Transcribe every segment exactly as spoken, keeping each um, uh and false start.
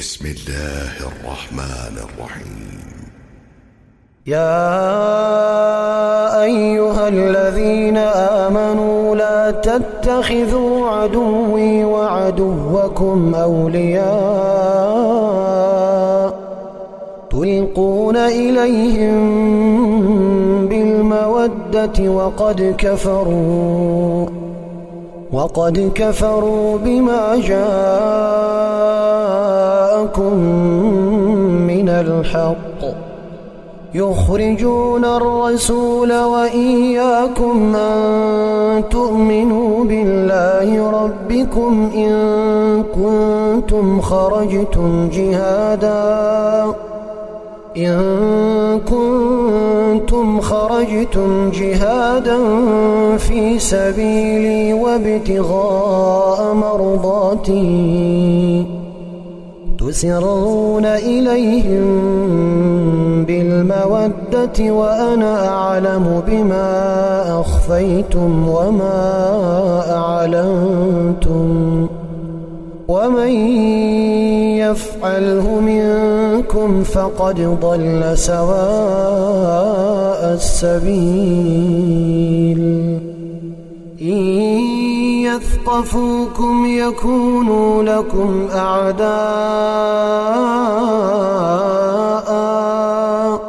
بسم الله الرحمن الرحيم. يا أيها الذين آمنوا لا تتخذوا عدوي وعدوكم أولياء تلقون إليهم بالمودة وقد كفروا وقد كفروا بما جاءكم من الحق يخرجون الرسول وإياكم أن تؤمنوا بالله ربكم إن كنتم خرجتم جهادا إن كنتم خرجتم جهادا في سبيلي وابتغاء مرضاتي تسرون إليهم بالمودة وأنا أعلم بما أخفيتم وما أعلنتم ومن يفعله منكم فقد ضل سواء السبيل. إن يثقفوكم يكونوا لكم أعداء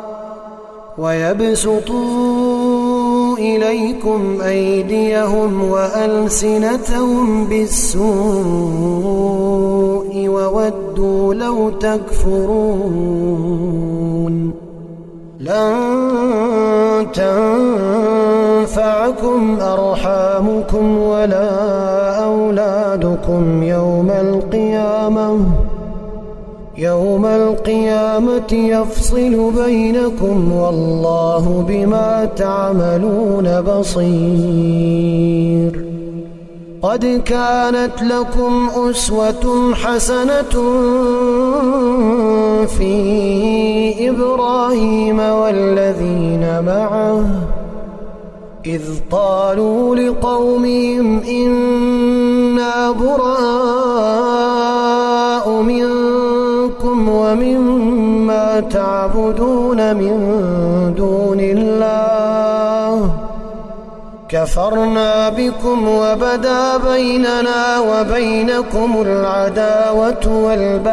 ويبسطوا إليكم أيديهم وألسنتهم بالسوء وودوا لو تكفرون. لن تنفعكم أرحامكم ولا أولادكم يوم القيامة يوم القيامة يفصل بينكم والله بما تعملون بصير. قد كانت لكم أسوة حسنة في إبراهيم والذين معه إذ قالوا لقومهم إنا براء منكم ومما تعبدون من دون الله كفرنا بكم وبدا بيننا وبينكم العداوة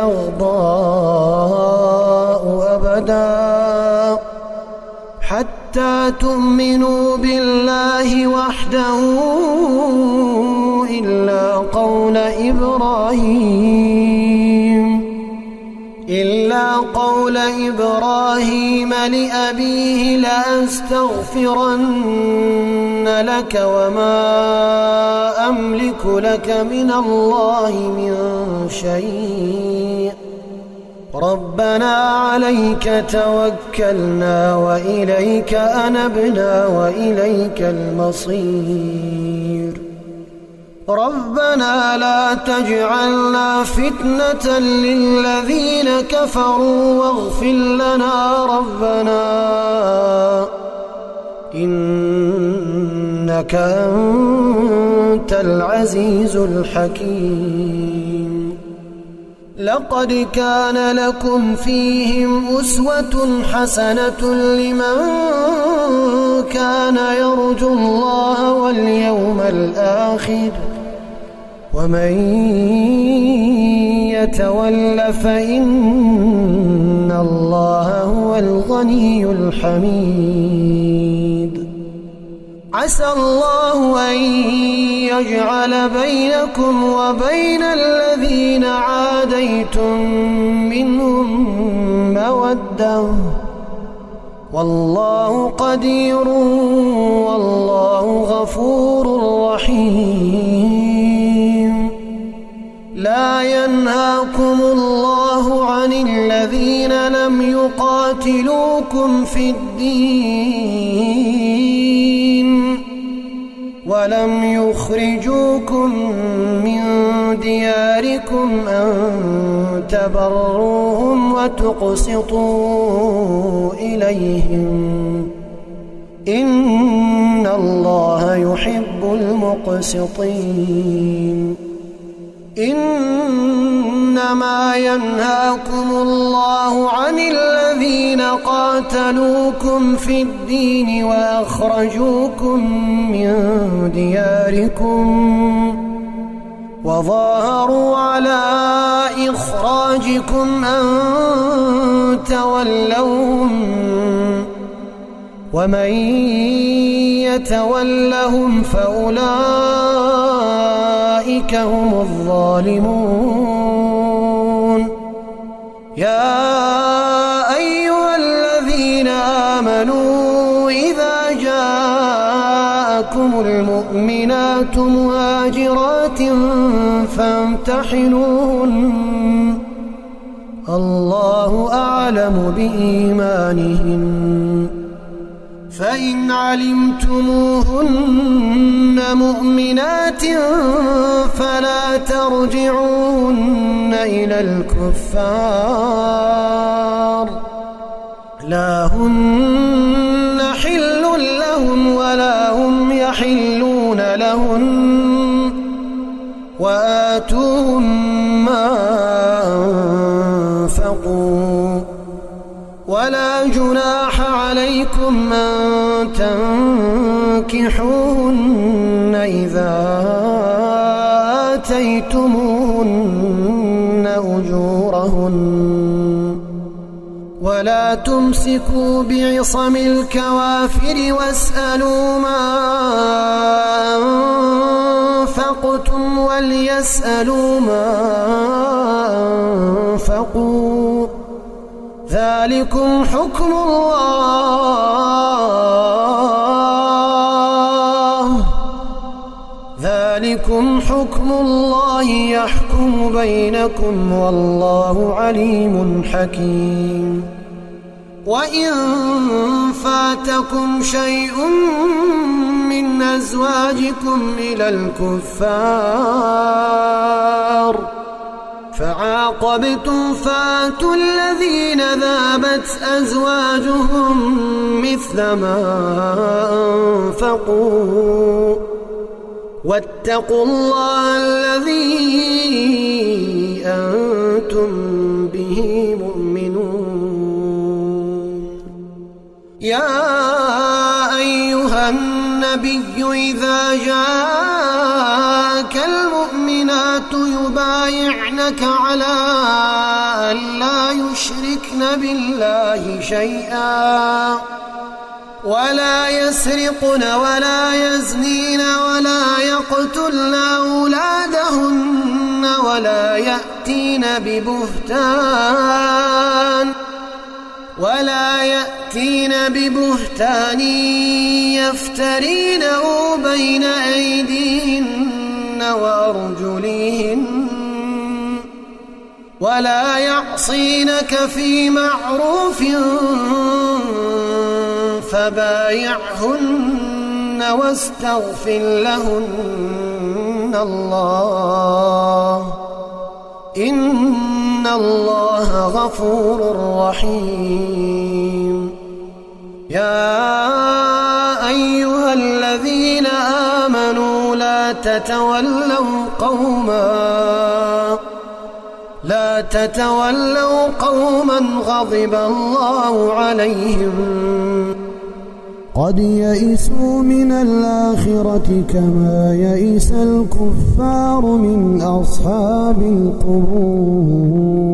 والبغضاء أبدا حتى تؤمنوا بالله وحده إلا قول إبراهيم إلا قول إبراهيم لأبيه لأستغفرن لك وما أملك لك من الله من شيء ربنا عليك توكلنا وإليك أنبنا وإليك المصير. ربنا لا تجعلنا فتنة للذين كفروا واغفر لنا ربنا إنك أنت العزيز الحكيم. لقد كان لكم فيهم أسوة حسنة لمن كان يرجو الله واليوم الآخر ومن يتول فإن الله هو الغني الحميد. عسى الله أن يجعل بينكم وبين الذين عاديتم منهم مودة والله قدير والله غفور رحيم. لا ينهاكم الله عن الذين لم يقاتلوكم في الدين ولم يخرجوكم من دياركم أن تبروهم وتقسطوا إليهم إن الله يحب المقسطين. إنما ينهاكم الله عن الذين قاتلوكم في الدين وأخرجوكم من دياركم وظاهروا على إخراجكم أن تولوهم ومن يتولهم فأولئك هم الظالمون. يا أيها الذين آمنوا إذا جاءكم المؤمنات مهاجرات فامتحنوهن الله أعلم بإيمانهن فإن علمتموهن مؤمنات فلا ترجعوهن إلى الكفار لا هن حل لهم ولا هم يحلون لهن وآتوهم ما أنفقوا ولا جناح عليكم أن تنكحوهن إذا آتيتموهن أجورهن ولا تمسكوا بعصم الكوافر واسألوا ما أنفقتم وليسألوا ما أنفقوا ذلكم حكم الله ذلكم حكم الله يحكم بينكم والله عليم حكيم. وإن فاتكم شيء من أزواجكم إلى الكفار فعاقبتم فآتوا الذين ذابت أزواجهم مثل ما أنفقوا واتقوا الله الذي أنتم به مؤمنون. يا أيها النبي إذا جاءك المؤمنات يبايعنك على أن لا يشركن بالله شيئا ولا يسرقن ولا يزنين ولا يقتلن أولادهن ولا يأتين ببهتان ولا يأتين ببهتان يفترينه بين أيديهن وأرجلهن ولا يعصينك في معروف فبايعهن واستغفر لهن الله إن الله غفور رحيم. يا أيها الذين آمنوا لا تتولوا قوما لا تتولوا قوما غضب الله عليهم قد يئسوا من الآخرة كما يئس الكفار من أصحاب القبور.